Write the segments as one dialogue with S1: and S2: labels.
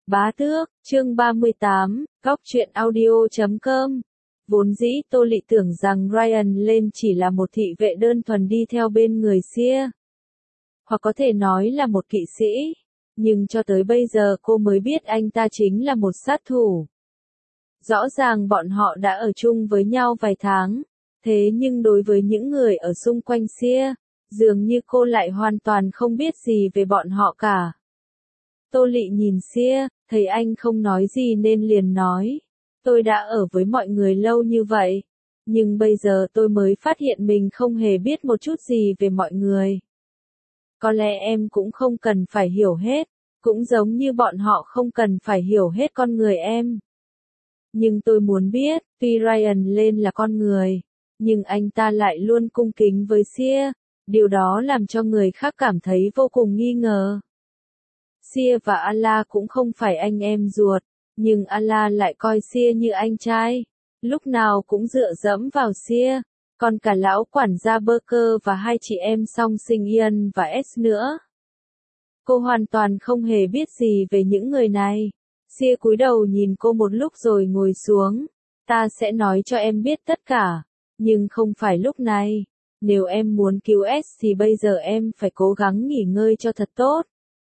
S1: Bá tước, chương 38, góc truyện audio.com. Vốn dĩ Tô Lị tưởng rằng Ryan lên chỉ là một thị vệ đơn thuần đi theo bên người Sia, hoặc có thể nói là một kỵ sĩ, nhưng cho tới bây giờ cô mới biết anh ta chính là một sát thủ. Rõ ràng bọn họ đã ở chung với nhau vài tháng, thế nhưng đối với những người ở xung quanh Sia, dường như cô lại hoàn toàn không biết gì về bọn họ cả. Tô Lị nhìn Sia, thấy anh không nói gì nên liền nói, tôi đã ở với mọi người lâu như vậy, nhưng bây giờ tôi mới phát hiện mình không hề biết một chút gì về mọi người. Có lẽ em cũng không cần phải hiểu hết, cũng giống như bọn họ không cần phải hiểu hết con người em. Nhưng tôi muốn biết, tuy Ryan lên là con người, nhưng anh ta lại luôn cung kính với Sia, điều đó làm cho người khác cảm thấy vô cùng nghi ngờ. Sia và Allah cũng không phải anh em ruột, nhưng Allah lại coi Sia như anh trai, lúc nào cũng dựa dẫm vào Sia, còn cả lão quản gia Barker và hai chị em song sinh Ian và S nữa. Cô hoàn toàn không hề biết gì về những người này. Sia cúi đầu nhìn cô một lúc rồi ngồi xuống. Ta sẽ nói cho em biết tất cả, nhưng không phải lúc này. Nếu em muốn cứu S thì bây giờ em phải cố gắng nghỉ ngơi cho thật tốt.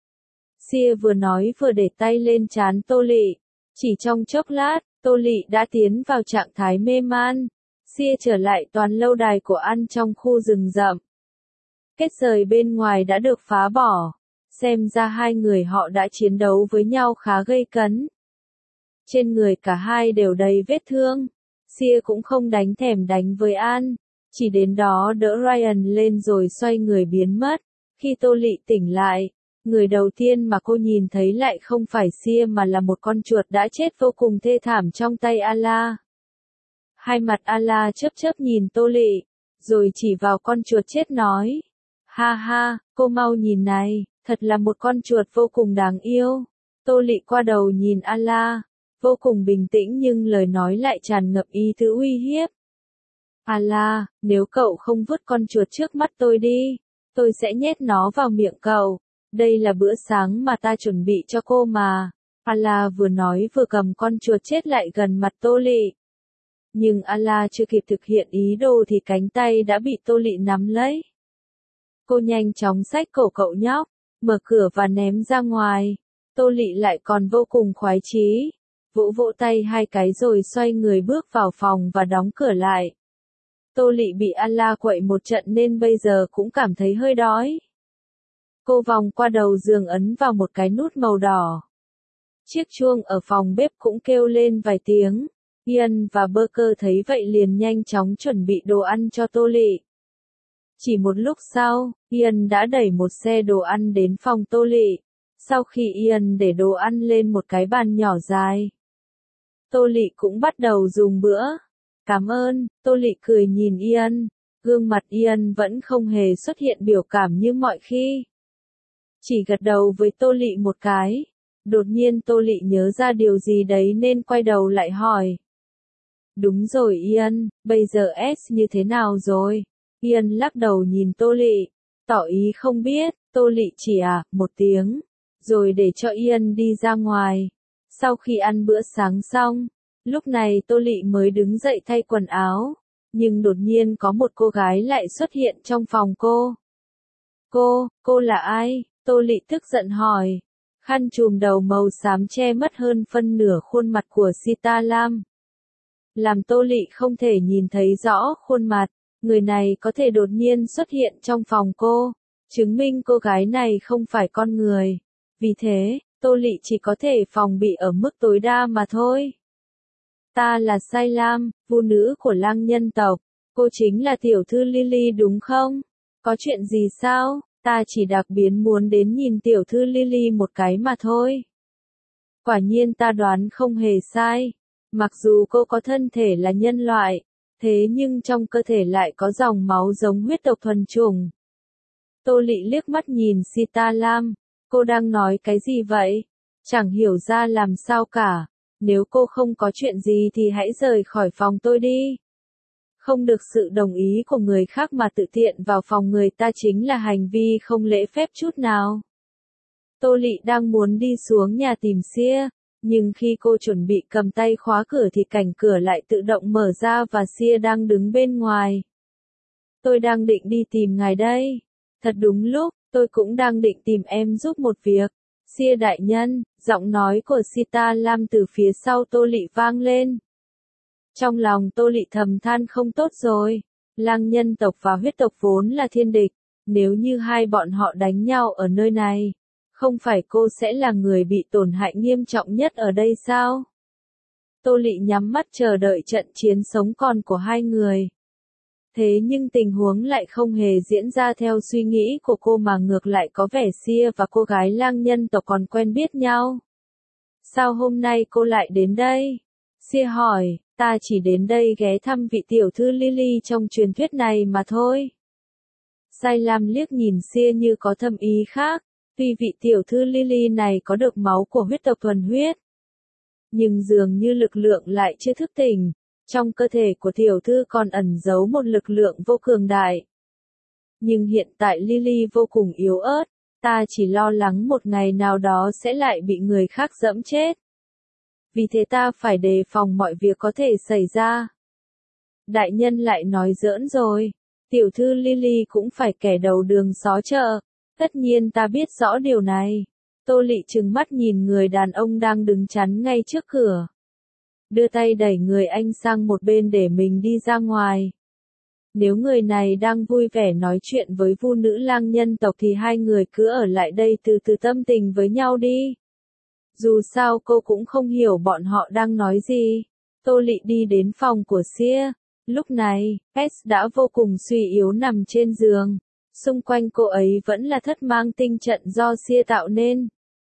S1: Sia vừa nói vừa để tay lên trán Tô Lị. Chỉ trong chốc lát, Tô Lị đã tiến vào trạng thái mê man. Sia trở lại toàn lâu đài của An trong khu rừng rậm. Kết giới bên ngoài đã được phá bỏ. Xem ra hai người họ đã chiến đấu với nhau khá gây cấn. Trên người cả hai đều đầy vết thương. Sia cũng không đánh thèm đánh với An, chỉ đến đó đỡ Ryan lên rồi xoay người biến mất. Khi Tô Lị tỉnh lại, người đầu tiên mà cô nhìn thấy lại không phải Sia mà là một con chuột đã chết vô cùng thê thảm trong tay Allah. Hai mặt Allah chớp chớp nhìn Tô Lị, rồi chỉ vào con chuột chết nói, ha ha, cô mau nhìn này, thật là một con chuột vô cùng đáng yêu. Tô Lị qua đầu nhìn Allah, vô cùng bình tĩnh nhưng lời nói lại tràn ngập ý tứ uy hiếp. Allah, nếu cậu không vứt con chuột trước mắt tôi đi, tôi sẽ nhét nó vào miệng cậu. Đây là bữa sáng mà ta chuẩn bị cho cô mà. Allah vừa nói vừa cầm con chuột chết lại gần mặt Tô Lị. Nhưng Allah chưa kịp thực hiện ý đồ thì cánh tay đã bị Tô Lị nắm lấy. Cô nhanh chóng xách cổ cậu nhóc, mở cửa và ném ra ngoài. Tô Lị lại còn vô cùng khoái chí, vỗ vỗ tay hai cái rồi xoay người bước vào phòng và đóng cửa lại. Tô Lị bị Allah quậy một trận nên bây giờ cũng cảm thấy hơi đói. Cô vòng qua đầu giường ấn vào một cái nút màu đỏ. Chiếc chuông ở phòng bếp cũng kêu lên vài tiếng. Ian và Barker thấy vậy liền nhanh chóng chuẩn bị đồ ăn cho Tô Lị. Chỉ một lúc sau, Ian đã đẩy một xe đồ ăn đến phòng Tô Lị. Sau khi Ian để đồ ăn lên một cái bàn nhỏ dài, Tô Lị cũng bắt đầu dùng bữa. Cảm ơn, Tô Lị cười nhìn Ian. Gương mặt Ian vẫn không hề xuất hiện biểu cảm như mọi khi. Chỉ gật đầu với Tô Lị một cái. Đột nhiên Tô Lị nhớ ra điều gì đấy nên quay đầu lại hỏi. Đúng rồi Ian, bây giờ S như thế nào rồi? Ian lắc đầu nhìn Tô Lị, tỏ ý không biết. Tô Lị chỉ một tiếng, rồi để cho Ian đi ra ngoài. Sau khi ăn bữa sáng xong, lúc này Tô Lị mới đứng dậy thay quần áo, nhưng đột nhiên có một cô gái lại xuất hiện trong phòng cô. Cô là ai? Tô Lị tức giận hỏi. Khăn trùm đầu màu xám che mất hơn phân nửa khuôn mặt của Sita Lam, làm Tô Lị không thể nhìn thấy rõ khuôn mặt. Người này có thể đột nhiên xuất hiện trong phòng cô, chứng minh cô gái này không phải con người. Vì thế, Tô Lị chỉ có thể phòng bị ở mức tối đa mà thôi. Ta là Sai Lam, vũ nữ của lang nhân tộc. Cô chính là tiểu thư Lily đúng không? Có chuyện gì sao? Ta chỉ đặc biệt muốn đến nhìn tiểu thư Lily một cái mà thôi. Quả nhiên ta đoán không hề sai. Mặc dù cô có thân thể là nhân loại, thế nhưng trong cơ thể lại có dòng máu giống huyết tộc thuần chủng. Tô Lị liếc mắt nhìn Sita Lam. Cô đang nói cái gì vậy? Chẳng hiểu ra làm sao cả. Nếu cô không có chuyện gì thì hãy rời khỏi phòng tôi đi. Không được sự đồng ý của người khác mà tự tiện vào phòng người ta chính là hành vi không lễ phép chút nào. Tô Lị đang muốn đi xuống nhà tìm Sia, nhưng khi cô chuẩn bị cầm tay khóa cửa thì cảnh cửa lại tự động mở ra và Sia đang đứng bên ngoài. Tôi đang định đi tìm ngài đây. Thật đúng lúc, tôi cũng đang định tìm em giúp một việc. Sia đại nhân, giọng nói của Sita Lam từ phía sau Tô Lị vang lên. Trong lòng Tô Lị thầm than không tốt rồi. Lang nhân tộc và huyết tộc vốn là thiên địch. Nếu như hai bọn họ đánh nhau ở nơi này, không phải cô sẽ là người bị tổn hại nghiêm trọng nhất ở đây sao? Tô Lị nhắm mắt chờ đợi trận chiến sống còn của hai người. Thế nhưng tình huống lại không hề diễn ra theo suy nghĩ của cô mà ngược lại có vẻ Sia và cô gái lang nhân tộc còn quen biết nhau. Sao hôm nay cô lại đến đây? Sia hỏi, ta chỉ đến đây ghé thăm vị tiểu thư Lily trong truyền thuyết này mà thôi. Sai Lam liếc nhìn Sia như có thâm ý khác, tuy vị tiểu thư Lily này có được máu của huyết tộc thuần huyết, nhưng dường như lực lượng lại chưa thức tỉnh. Trong cơ thể của tiểu thư còn ẩn giấu một lực lượng vô cường đại. Nhưng hiện tại Lily vô cùng yếu ớt, ta chỉ lo lắng một ngày nào đó sẽ lại bị người khác giẫm chết. Vì thế ta phải đề phòng mọi việc có thể xảy ra. Đại nhân lại nói giỡn rồi, tiểu thư Lily cũng phải kẻ đầu đường xó chợ, tất nhiên ta biết rõ điều này. Tô Lị trừng mắt nhìn người đàn ông đang đứng chắn ngay trước cửa. Đưa tay đẩy người anh sang một bên để mình đi ra ngoài. Nếu người này đang vui vẻ nói chuyện với vu nữ lang nhân tộc thì hai người cứ ở lại đây từ từ tâm tình với nhau đi. Dù sao cô cũng không hiểu bọn họ đang nói gì. Tô Lị đi đến phòng của Sia. Lúc này, S đã vô cùng suy yếu nằm trên giường. Xung quanh cô ấy vẫn là thất mang tinh trận do Sia tạo nên.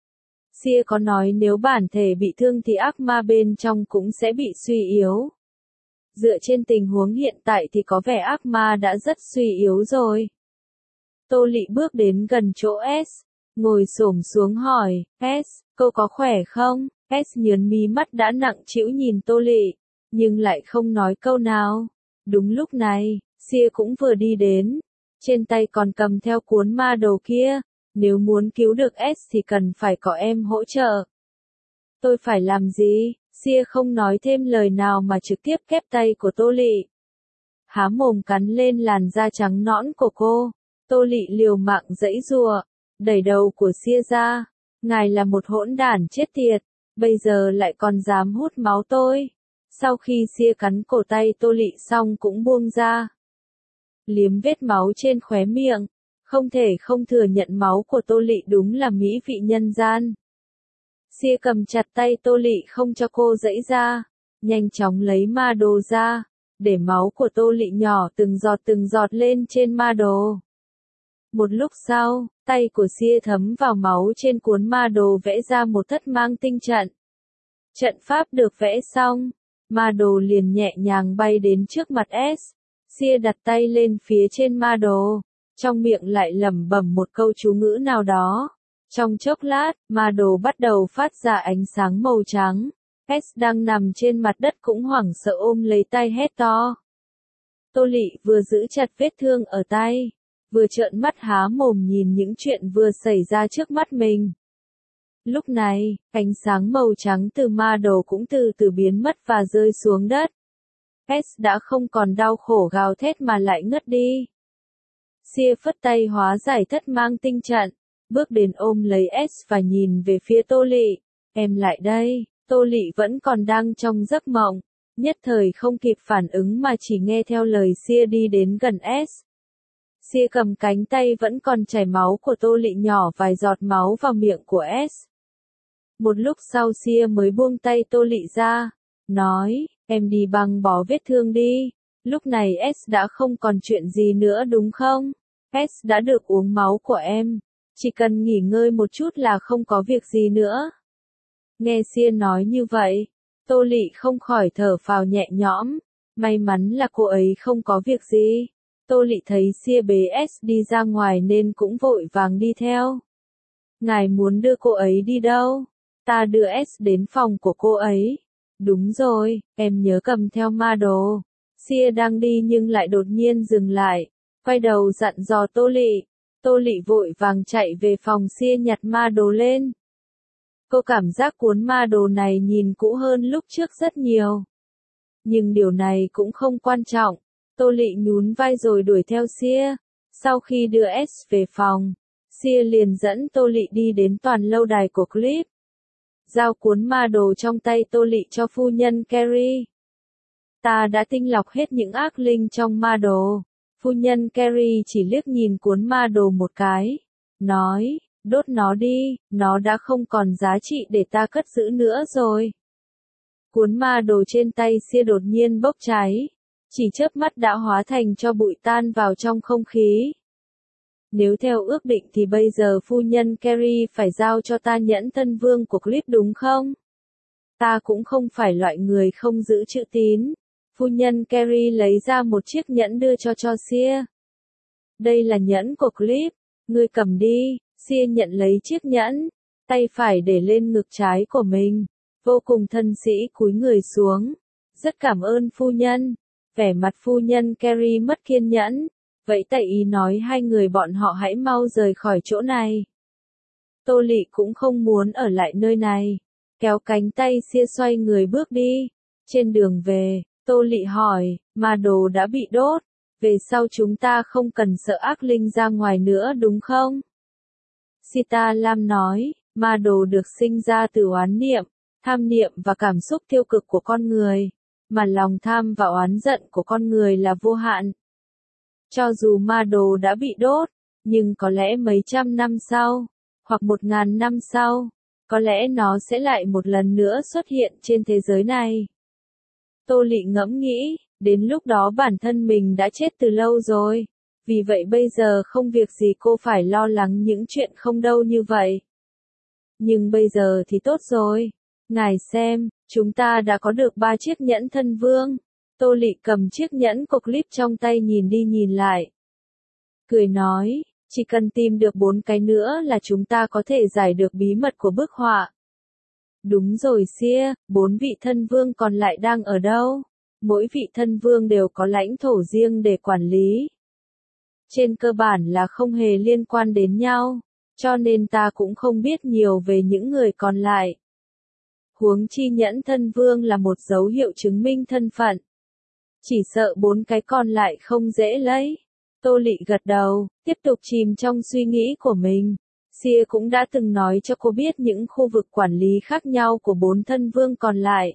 S1: Sia có nói nếu bản thể bị thương thì ác ma bên trong cũng sẽ bị suy yếu. Dựa trên tình huống hiện tại thì có vẻ ác ma đã rất suy yếu rồi. Tô Lị bước đến gần chỗ S, ngồi xổm xuống hỏi, S, cô có khỏe không? S nhớn mí mắt đã nặng trĩu nhìn Tô Lị, nhưng lại không nói câu nào. Đúng lúc này, Sia cũng vừa đi đến, trên tay còn cầm theo cuốn ma đồ kia. Nếu muốn cứu được S thì cần phải có em hỗ trợ. Tôi phải làm gì? Sia không nói thêm lời nào mà trực tiếp kép tay của Tô Lị. Há mồm cắn lên làn da trắng nõn của cô. Tô Lị liều mạng giãy giụa, đẩy đầu của Sia ra. Ngài là một hỗn đản chết tiệt, bây giờ lại còn dám hút máu tôi. Sau khi Sia cắn cổ tay Tô Lị xong cũng buông ra. Liếm vết máu trên khóe miệng. Không thể không thừa nhận máu của Tô Lị đúng là mỹ vị nhân gian. Sia cầm chặt tay Tô Lị không cho cô giãy ra, nhanh chóng lấy ma đồ ra, để máu của Tô Lị nhỏ từng giọt lên trên ma đồ. Một lúc sau, tay của Sia thấm vào máu trên cuốn ma đồ vẽ ra một thất mang tinh trận. Trận pháp được vẽ xong, ma đồ liền nhẹ nhàng bay đến trước mặt S. Sia đặt tay lên phía trên ma đồ. Trong miệng lại lẩm bẩm một câu chú ngữ nào đó. Trong chốc lát, ma đồ bắt đầu phát ra ánh sáng màu trắng. S đang nằm trên mặt đất cũng hoảng sợ ôm lấy tay hét to. Tô Lị vừa giữ chặt vết thương ở tay, vừa trợn mắt há mồm nhìn những chuyện vừa xảy ra trước mắt mình. Lúc này, ánh sáng màu trắng từ ma đồ cũng từ từ biến mất và rơi xuống đất. S đã không còn đau khổ gào thét mà lại ngất đi. Sia phất tay hóa giải thất mang tinh trận, bước đến ôm lấy S và nhìn về phía Tô Lị. Em lại đây. Tô Lị vẫn còn đang trong giấc mộng, nhất thời không kịp phản ứng mà chỉ nghe theo lời Sia đi đến gần S. Sia cầm cánh tay vẫn còn chảy máu của Tô Lị nhỏ vài giọt máu vào miệng của S. Một lúc sau Sia mới buông tay Tô Lị ra, nói, em đi băng bó vết thương đi. Lúc này S đã không còn chuyện gì nữa đúng không? S đã được uống máu của em, chỉ cần nghỉ ngơi một chút là không có việc gì nữa. Nghe Sia nói như vậy, Tô Lị không khỏi thở phào nhẹ nhõm, may mắn là cô ấy không có việc gì. Tô Lị thấy Sia bế S đi ra ngoài nên cũng vội vàng đi theo. Ngài muốn đưa cô ấy đi đâu? Ta đưa S đến phòng của cô ấy. Đúng rồi, em nhớ cầm theo ma đồ. Sia đang đi nhưng lại đột nhiên dừng lại, quay đầu dặn dò Tô Lị. Tô Lị vội vàng chạy về phòng Sia nhặt ma đồ lên. Cô cảm giác cuốn ma đồ này nhìn cũ hơn lúc trước rất nhiều. Nhưng điều này cũng không quan trọng. Tô Lị nhún vai rồi đuổi theo Sia. Sau khi đưa S về phòng, Sia liền dẫn Tô Lị đi đến toàn lâu đài của Cliff. Giao cuốn ma đồ trong tay Tô Lị cho phu nhân Carrie. Ta đã tinh lọc hết những ác linh trong ma đồ. Phu nhân Carrie chỉ liếc nhìn cuốn ma đồ một cái. Nói, đốt nó đi, nó đã không còn giá trị để ta cất giữ nữa rồi. Cuốn ma đồ trên tay Sia đột nhiên bốc cháy. Chỉ chớp mắt đã hóa thành tro bụi tan vào trong không khí. Nếu theo ước định thì bây giờ phu nhân Carrie phải giao cho ta nhẫn thân vương của Cliff đúng không? Ta cũng không phải loại người không giữ chữ tín. Phu nhân Carrie lấy ra một chiếc nhẫn đưa cho Sia. Đây là nhẫn của Cliff, ngươi cầm đi. Sia nhận lấy chiếc nhẫn, tay phải để lên ngực trái của mình, vô cùng thân sĩ cúi người xuống. Rất cảm ơn phu nhân. Vẻ mặt phu nhân Carrie mất kiên nhẫn, vậy tại ý nói hai người bọn họ hãy mau rời khỏi chỗ này. Tô Lị cũng không muốn ở lại nơi này, kéo cánh tay Sia xoay người bước đi. Trên đường về, Tô Lị hỏi, ma đồ đã bị đốt, về sau chúng ta không cần sợ ác linh ra ngoài nữa đúng không? Sita Lam nói, ma đồ được sinh ra từ oán niệm, tham niệm và cảm xúc tiêu cực của con người, mà lòng tham và oán giận của con người là vô hạn. Cho dù ma đồ đã bị đốt, nhưng có lẽ mấy trăm năm sau, hoặc 1000 năm sau, có lẽ nó sẽ lại một lần nữa xuất hiện trên thế giới này. Tô Lị ngẫm nghĩ, đến lúc đó bản thân mình đã chết từ lâu rồi. Vì vậy bây giờ không việc gì cô phải lo lắng những chuyện không đâu như vậy. Nhưng bây giờ thì tốt rồi. Ngài xem, chúng ta đã có được 3 chiếc nhẫn thân vương. Tô Lị cầm chiếc nhẫn của Cliff trong tay nhìn đi nhìn lại. Cười nói, chỉ cần tìm được 4 cái nữa là chúng ta có thể giải được bí mật của bức họa. Đúng rồi Sia, 4 vị thân vương còn lại đang ở đâu? Mỗi vị thân vương đều có lãnh thổ riêng để quản lý. Trên cơ bản là không hề liên quan đến nhau, cho nên ta cũng không biết nhiều về những người còn lại. Huống chi nhẫn thân vương là một dấu hiệu chứng minh thân phận. Chỉ sợ 4 cái còn lại không dễ lấy. Tô Lị gật đầu, tiếp tục chìm trong suy nghĩ của mình. Sia cũng đã từng nói cho cô biết những khu vực quản lý khác nhau của 4 thân vương còn lại.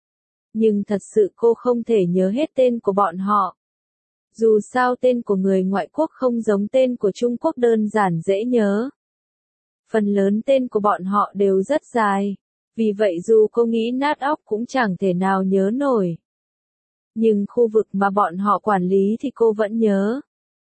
S1: Nhưng thật sự cô không thể nhớ hết tên của bọn họ. Dù sao tên của người ngoại quốc không giống tên của Trung Quốc đơn giản dễ nhớ. Phần lớn tên của bọn họ đều rất dài. Vì vậy dù cô nghĩ nát óc cũng chẳng thể nào nhớ nổi. Nhưng khu vực mà bọn họ quản lý thì cô vẫn nhớ.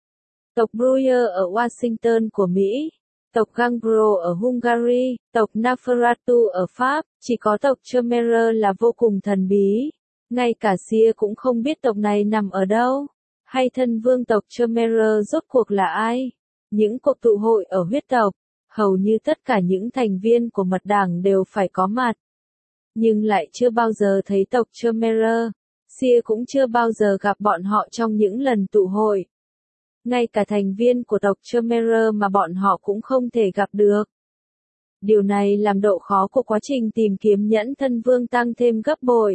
S1: Tộc Breuer ở Washington của Mỹ, tộc Gangrel ở Hungary, tộc Neferatu ở Pháp, chỉ có tộc Khmer là vô cùng thần bí. Ngay cả Sia cũng không biết tộc này nằm ở đâu. Hay thân vương tộc Khmer rốt cuộc là ai? Những cuộc tụ hội ở huyết tộc, hầu như tất cả những thành viên của mật đảng đều phải có mặt. Nhưng lại chưa bao giờ thấy tộc Khmer. Sia cũng chưa bao giờ gặp bọn họ trong những lần tụ hội. Ngay cả thành viên của tộc Khmer mà bọn họ cũng không thể gặp được. Điều này làm độ khó của quá trình tìm kiếm nhẫn thân vương tăng thêm gấp bội.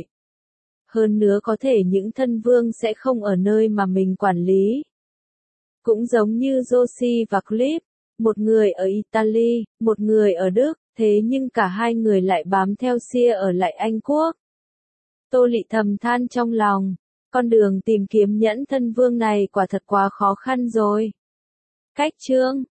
S1: Hơn nữa có thể những thân vương sẽ không ở nơi mà mình quản lý. Cũng giống như Josie và Cliff, một người ở Italy, một người ở Đức, thế nhưng cả hai người lại bám theo Sia ở lại Anh Quốc. Tô Lị thầm than trong lòng, con đường tìm kiếm nhẫn thân vương này quả thật quá khó khăn rồi. Cách chương